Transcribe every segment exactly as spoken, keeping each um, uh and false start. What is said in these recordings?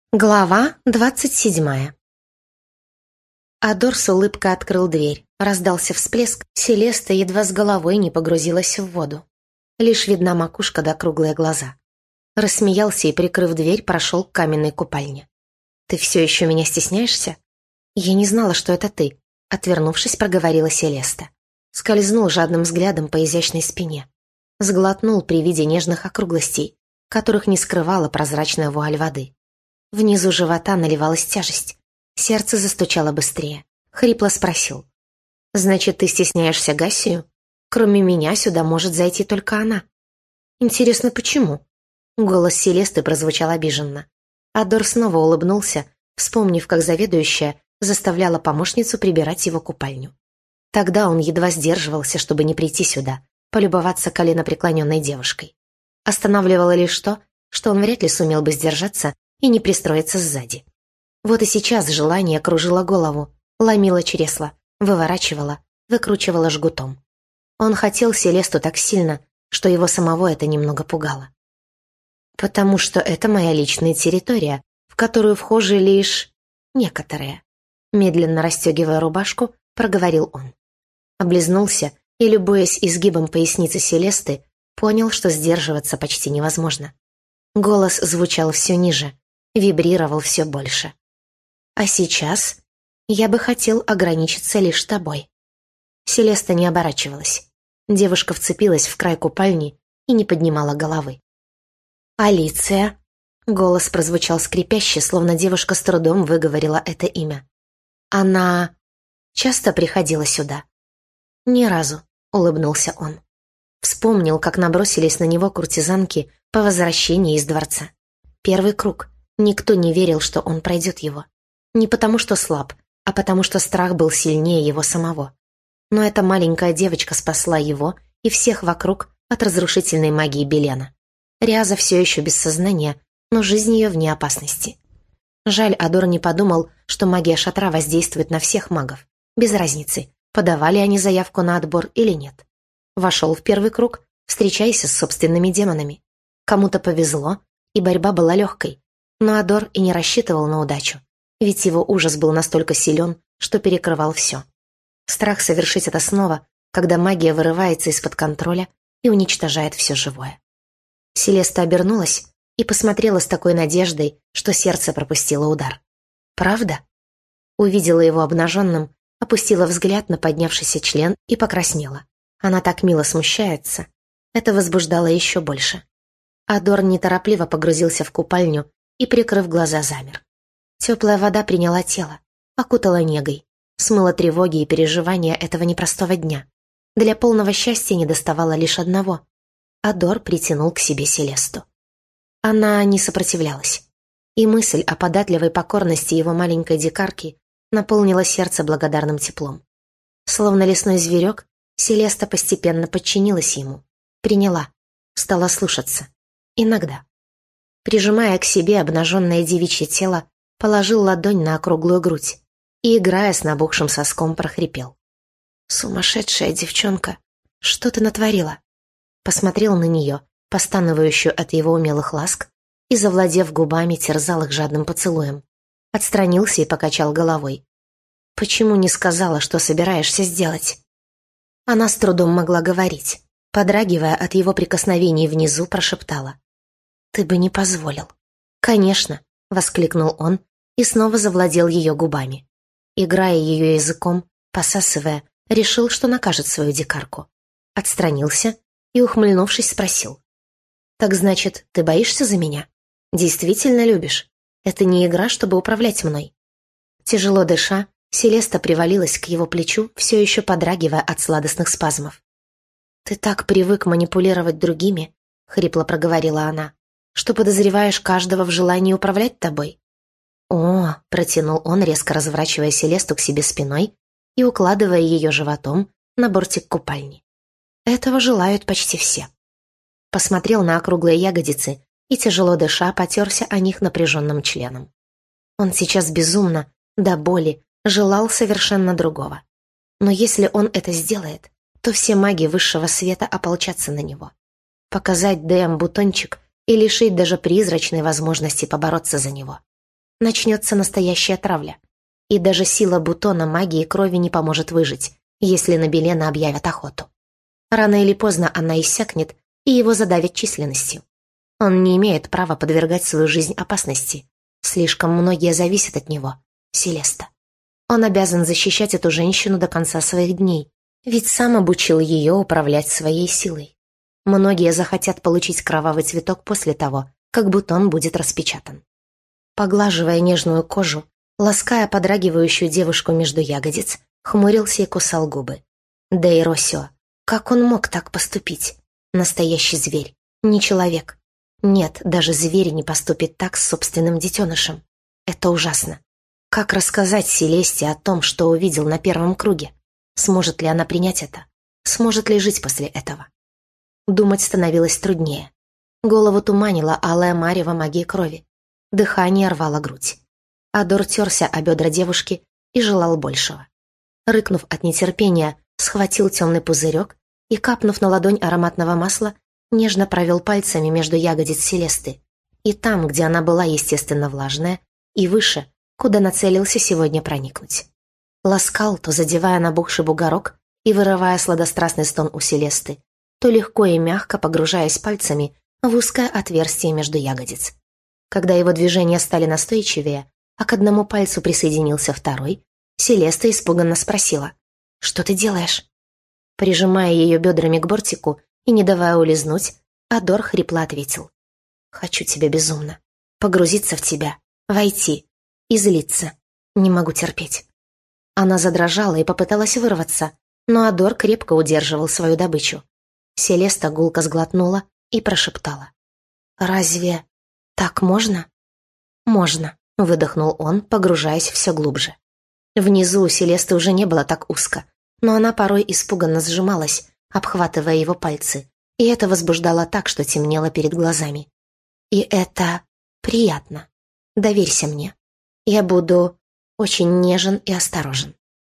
Глава двадцать седьмая. Адор с улыбкой открыл дверь. Раздался всплеск, Селеста едва с головой не погрузилась в воду. Лишь видна макушка да круглые глаза. Рассмеялся и, прикрыв дверь, прошел к каменной купальне. «Ты все еще меня стесняешься?» «Я не знала, что это ты», — отвернувшись, проговорила Селеста. Скользнул жадным взглядом по изящной спине. Сглотнул при виде нежных округлостей, которых не скрывала прозрачная вуаль воды. Внизу живота наливалась тяжесть. Сердце застучало быстрее. Хрипло спросил. «Значит, ты стесняешься Гассию? Кроме меня сюда может зайти только она». «Интересно, почему?» Голос Селесты прозвучал обиженно. Адор снова улыбнулся, вспомнив, как заведующая заставляла помощницу прибирать его купальню. Тогда он едва сдерживался, чтобы не прийти сюда, полюбоваться коленопреклоненной девушкой. Останавливало лишь то, что он вряд ли сумел бы сдержаться и не пристроиться сзади. Вот и сейчас желание кружило голову, ломило чресло, выворачивало, выкручивало жгутом. Он хотел Селесту так сильно, что его самого это немного пугало. «Потому что это моя личная территория, в которую вхожи лишь некоторые», медленно расстегивая рубашку, проговорил он. Облизнулся и, любуясь изгибом поясницы Селесты, понял, что сдерживаться почти невозможно. Голос звучал все ниже, вибрировал все больше. «А сейчас я бы хотел ограничиться лишь тобой». Селеста не оборачивалась. Девушка вцепилась в край купальни и не поднимала головы. «Алиция!» Голос прозвучал скрипяще, словно девушка с трудом выговорила это имя. «Она часто приходила сюда?» «Ни разу», — улыбнулся он. Вспомнил, как набросились на него куртизанки по возвращении из дворца. Первый круг. Никто не верил, что он пройдет его. Не потому, что слаб, а потому, что страх был сильнее его самого. Но эта маленькая девочка спасла его и всех вокруг от разрушительной магии Белена. Риаза все еще без сознания, но жизнь ее вне опасности. Жаль, Адор не подумал, что магия шатра воздействует на всех магов. Без разницы, подавали они заявку на отбор или нет. Вошел в первый круг, встречайся с собственными демонами. Кому-то повезло, и борьба была легкой. Но Адор и не рассчитывал на удачу, ведь его ужас был настолько силен, что перекрывал все. Страх совершить это снова, когда магия вырывается из-под контроля и уничтожает все живое. Селеста обернулась и посмотрела с такой надеждой, что сердце пропустило удар. «Правда?» Увидела его обнаженным, опустила взгляд на поднявшийся член и покраснела. Она так мило смущается. Это возбуждало еще больше. Адор неторопливо погрузился в купальню и, прикрыв глаза, замер. Теплая вода приняла тело, окутала негой, смыла тревоги и переживания этого непростого дня. Для полного счастья недоставало лишь одного. Адор притянул к себе Селесту. Она не сопротивлялась. И мысль о податливой покорности его маленькой дикарки наполнила сердце благодарным теплом. Словно лесной зверек, Селеста постепенно подчинилась ему, приняла, стала слушаться. Иногда. Прижимая к себе обнаженное девичье тело, положил ладонь на округлую грудь и, играя с набухшим соском, прохрипел. «Сумасшедшая девчонка, что ты натворила?» Посмотрел на нее, постанывающую от его умелых ласк, и, завладев губами, терзал их жадным поцелуем. Отстранился и покачал головой. «Почему не сказала, что собираешься сделать?» Она с трудом могла говорить, подрагивая от его прикосновений внизу, прошептала. «Ты бы не позволил». «Конечно», — воскликнул он и снова завладел ее губами. Играя ее языком, посасывая, решил, что накажет свою дикарку. Отстранился и, ухмыльнувшись, спросил. «Так значит, ты боишься за меня? Действительно любишь? Это не игра, чтобы управлять мной». Тяжело дыша, Селеста привалилась к его плечу, все еще подрагивая от сладостных спазмов. «Ты так привык манипулировать другими», — хрипло проговорила она, «что подозреваешь каждого в желании управлять тобой». «О», — протянул он, резко разворачивая Селесту к себе спиной и укладывая ее животом на бортик купальни. «Этого желают почти все». Посмотрел на округлые ягодицы и, тяжело дыша, потерся о них напряженным членом. Он сейчас безумно, до боли, желал совершенно другого. Но если он это сделает, то все маги высшего света ополчатся на него. Показать Дэм бутончик и лишить даже призрачной возможности побороться за него. начнется настоящая травля. И даже сила бутона магии крови не поможет выжить, если на Белена объявят охоту. Рано или поздно она иссякнет, и его задавят численностью. Он не имеет права подвергать свою жизнь опасности. Слишком многие зависят от него, Селеста. Он обязан защищать эту женщину до конца своих дней, ведь сам обучил ее управлять своей силой. Многие захотят получить кровавый цветок после того, как бутон будет распечатан. Поглаживая нежную кожу, лаская подрагивающую девушку между ягодиц, хмурился и кусал губы. Да и Росио, как он мог так поступить? Настоящий зверь, не человек. Нет, даже зверь не поступит так с собственным детенышем. Это ужасно. Как рассказать Селесте о том, что увидел на первом круге? Сможет ли она принять это? Сможет ли жить после этого? Думать становилось труднее. Голову туманила алая марево магии крови. Дыхание рвало грудь. Адор терся о бедра девушки и желал большего. Рыкнув от нетерпения, схватил темный пузырек и, капнув на ладонь ароматного масла, нежно провел пальцами между ягодиц Селесты, и там, где она была естественно влажная, и выше, куда нацелился сегодня проникнуть. Ласкал, то задевая набухший бугорок и вырывая сладострастный стон у Селесты, то легко и мягко погружаясь пальцами в узкое отверстие между ягодиц. Когда его движения стали настойчивее, а к одному пальцу присоединился второй, Селеста испуганно спросила: «Что ты делаешь?» Прижимая ее бедрами к бортику и не давая улизнуть, Адор хрипло ответил: «Хочу тебя безумно. Погрузиться в тебя, войти и злиться. Не могу терпеть». Она задрожала и попыталась вырваться, но Адор крепко удерживал свою добычу. Селеста гулко сглотнула и прошептала: «Разве так можно?» «Можно», — выдохнул он, погружаясь все глубже. Внизу у Селесты уже не было так узко, но она порой испуганно сжималась, обхватывая его пальцы, и это возбуждало так, что темнело перед глазами. «И это приятно. Доверься мне. Я буду очень нежен и осторожен».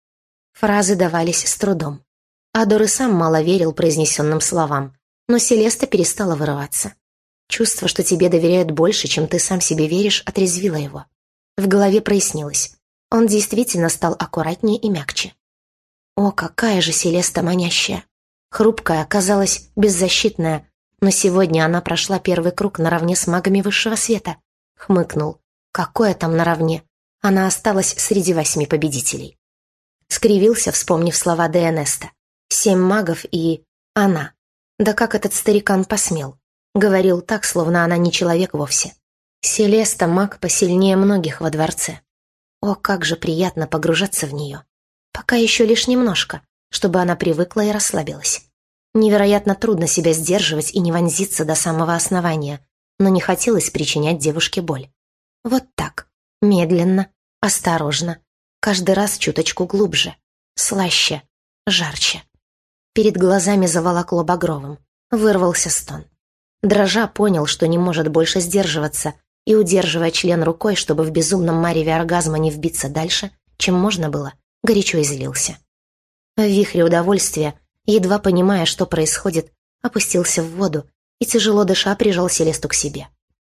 Фразы давались с трудом. Адор и сам мало верил произнесенным словам, но Селеста перестала вырываться. Чувство, что тебе доверяют больше, чем ты сам себе веришь, отрезвило его. В голове прояснилось. Он действительно стал аккуратнее и мягче. О, какая же Селеста манящая! Хрупкая, казалось, беззащитная, но сегодня она прошла первый круг наравне с магами высшего света. Хмыкнул. Какое там наравне? Она осталась среди восьми победителей. Скривился, вспомнив слова де Энеста. Семь магов и... она. Да как этот старикан посмел? Говорил так, словно она не человек вовсе. Селеста маг посильнее многих во дворце. О, как же приятно погружаться в нее. Пока еще лишь немножко, чтобы она привыкла и расслабилась. Невероятно трудно себя сдерживать и не вонзиться до самого основания, но не хотелось причинять девушке боль. Вот так, медленно, осторожно, каждый раз чуточку глубже, слаще, жарче. Перед глазами заволокло багровым, вырвался стон. Дрожа понял, что не может больше сдерживаться, и, удерживая член рукой, чтобы в безумном мареве оргазма не вбиться дальше, чем можно было, горячо излился. В вихре удовольствия, едва понимая, что происходит, опустился в воду и, тяжело дыша, прижал Селесту к себе.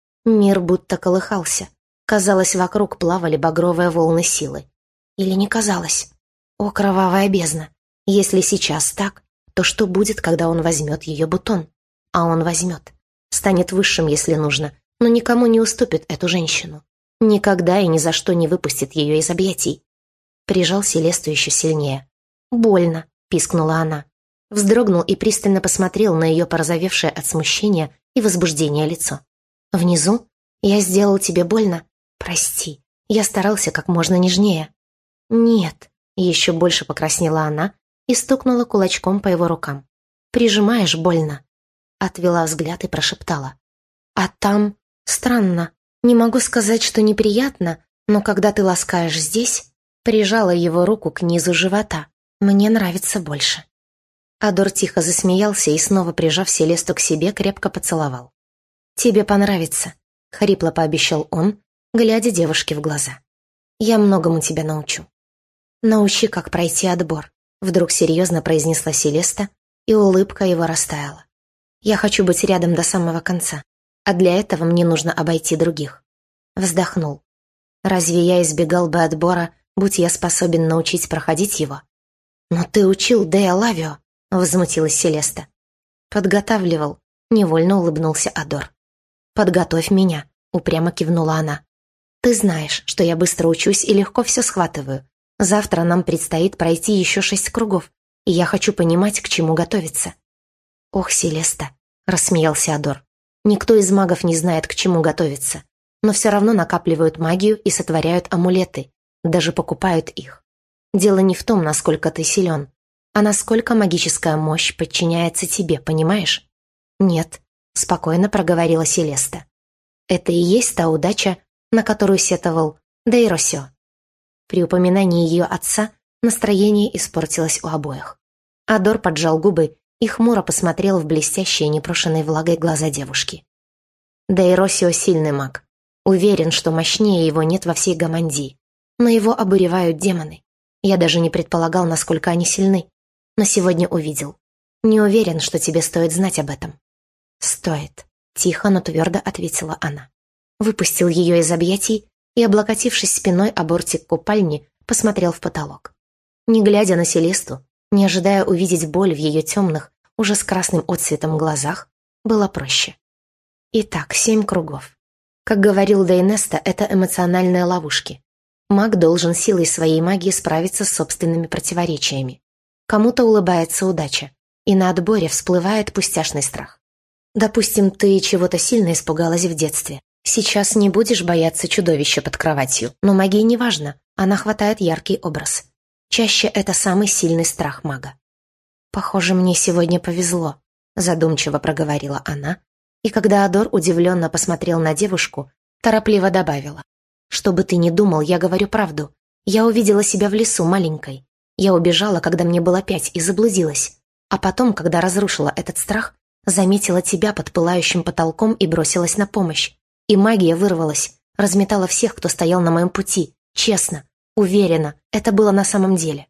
Мир будто колыхался. Казалось, вокруг плавали багровые волны силы. Или не казалось? О, кровавая бездна! Если сейчас так, то что будет, когда он возьмет ее бутон? А он возьмет. Станет высшим, если нужно, но никому не уступит эту женщину. Никогда и ни за что не выпустит ее из объятий. Прижал Селесту еще сильнее. «Больно», — пискнула она. Вздрогнул и пристально посмотрел на ее порозовевшее от смущения и возбуждения лицо. «Внизу? Я сделал тебе больно? Прости, я старался как можно нежнее». «Нет», — еще больше покраснела она и стукнула кулачком по его рукам. «Прижимаешь больно». Отвела взгляд и прошептала. «А там... странно. Не могу сказать, что неприятно, но когда ты ласкаешь здесь...» Прижала его руку к низу живота. «Мне нравится больше». Адор тихо засмеялся и, снова прижав Селесту к себе, крепко поцеловал. «Тебе понравится», — хрипло пообещал он, глядя девушке в глаза. «Я многому тебя научу». «Научи, как пройти отбор», — вдруг серьезно произнесла Селеста, и улыбка его растаяла. «Я хочу быть рядом до самого конца, а для этого мне нужно обойти других». Вздохнул. Разве я избегал бы отбора, будь я способен научить проходить его? Но ты учил Дея Лавио, возмутилась Селеста. Подготавливал, невольно улыбнулся Адор. Подготовь меня, упрямо кивнула она. Ты знаешь, что я быстро учусь и легко все схватываю. Завтра нам предстоит пройти еще шесть кругов, и я хочу понимать, к чему готовиться. Ох, Селеста, рассмеялся Адор. Никто из магов не знает, к чему готовиться, но все равно накапливают магию и сотворяют амулеты, даже покупают их. Дело не в том, насколько ты силен, а насколько магическая мощь подчиняется тебе, понимаешь? Нет, спокойно проговорила Селеста. Это и есть та удача, на которую сетовал Дейросио. При упоминании ее отца настроение испортилось у обоих. Адор поджал губы и хмуро посмотрел в блестящие, непрошенной влагой глаза девушки. Дейросио сильный маг. Уверен, что мощнее его нет во всей Гамандии. Но его обуревают демоны. Я даже не предполагал, насколько они сильны. Но сегодня увидел. Не уверен, что тебе стоит знать об этом. Стоит. Тихо, но твердо ответила она. Выпустил ее из объятий и, облокотившись спиной о бортик купальни, посмотрел в потолок. Не глядя на Селесту, не ожидая увидеть боль в ее темных, уже с красным отцветом глазах, было проще. Итак, семь кругов. Как говорил Дейнеста, это эмоциональные ловушки. Маг должен силой своей магии справиться с собственными противоречиями. Кому-то улыбается удача, и на отборе всплывает пустяшный страх. Допустим, ты чего-то сильно испугалась в детстве. Сейчас не будешь бояться чудовища под кроватью, но магии не важно, она хватает яркий образ. Чаще это самый сильный страх мага. «Похоже, мне сегодня повезло», — задумчиво проговорила она, и когда Адор удивленно посмотрел на девушку, торопливо добавила. «Что бы ты ни думал, я говорю правду. Я увидела себя в лесу маленькой. Я убежала, когда мне было пять, и заблудилась. А потом, когда разрушила этот страх, заметила тебя под пылающим потолком и бросилась на помощь. И магия вырвалась, разметала всех, кто стоял на моем пути. Честно, уверена, это было на самом деле».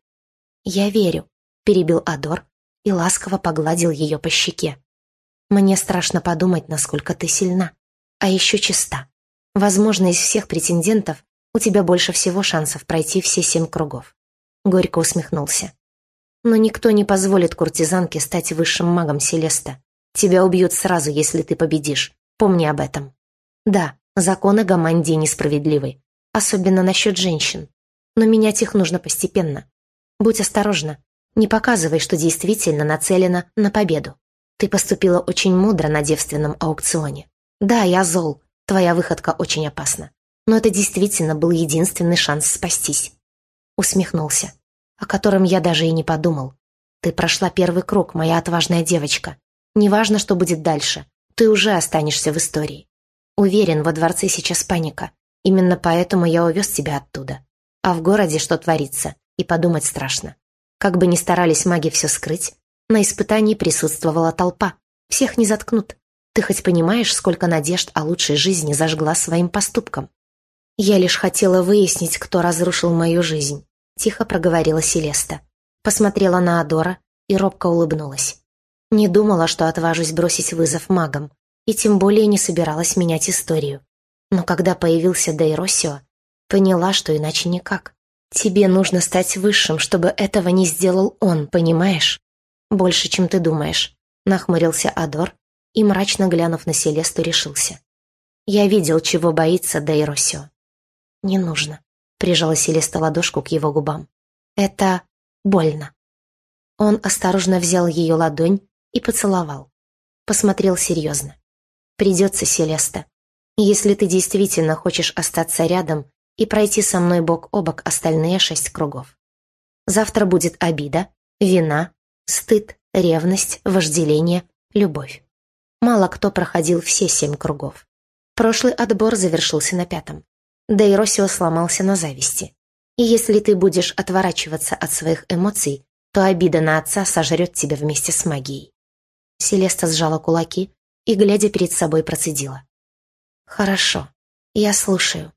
«Я верю», — перебил Адор и ласково погладил ее по щеке. «Мне страшно подумать, насколько ты сильна, а еще чиста. Возможно, из всех претендентов у тебя больше всего шансов пройти все семь кругов». Горько усмехнулся. «Но никто не позволит куртизанке стать высшим магом, Селеста. Тебя убьют сразу, если ты победишь. Помни об этом. Да, законы Гамандии несправедливы, особенно насчет женщин. Но менять их нужно постепенно. Будь осторожна, не показывай, что действительно нацелена на победу. Ты поступила очень мудро на девственном аукционе. Да, я зол, твоя выходка очень опасна. Но это действительно был единственный шанс спастись». Усмехнулся, о котором я даже и не подумал. «Ты прошла первый круг, моя отважная девочка. Неважно, что будет дальше, ты уже останешься в истории. Уверен, во дворце сейчас паника. Именно поэтому я увез тебя оттуда. А в городе что творится, и подумать страшно. Как бы ни старались маги все скрыть, на испытании присутствовала толпа. Всех не заткнут. Ты хоть понимаешь, сколько надежд о лучшей жизни зажгла своим поступком?» «Я лишь хотела выяснить, кто разрушил мою жизнь», — тихо проговорила Селеста. Посмотрела на Адора и робко улыбнулась. Не думала, что отважусь бросить вызов магам, и тем более не собиралась менять историю. Но когда появился Дейросио, поняла, что иначе никак. Тебе нужно стать высшим, чтобы этого не сделал он, понимаешь? Больше, чем ты думаешь, нахмурился Адор и, мрачно глянув на Селесту, решился. Я видел, чего боится Дейросио. Не нужно, прижала Селеста ладошку к его губам. Это больно. Он осторожно взял ее ладонь и поцеловал. Посмотрел серьезно. Придется, Селеста. Если ты действительно хочешь остаться рядом и пройти со мной бок о бок остальные шесть кругов. Завтра будет обида, вина, стыд, ревность, вожделение, любовь. Мало кто проходил все семь кругов. Прошлый отбор завершился на пятом. Дейросио сломался на зависти. И если ты будешь отворачиваться от своих эмоций, то обида на отца сожрет тебя вместе с магией. Селеста сжала кулаки и, глядя перед собой, процедила. «Хорошо, я слушаю».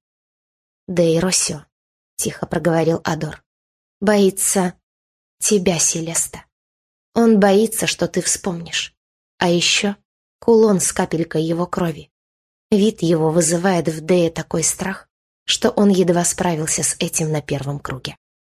«Дейросио», — тихо проговорил Адор, — «боится тебя, Селеста. Он боится, что ты вспомнишь. А еще кулон с капелькой его крови. Вид его вызывает в Дее такой страх, что он едва справился с этим на первом круге.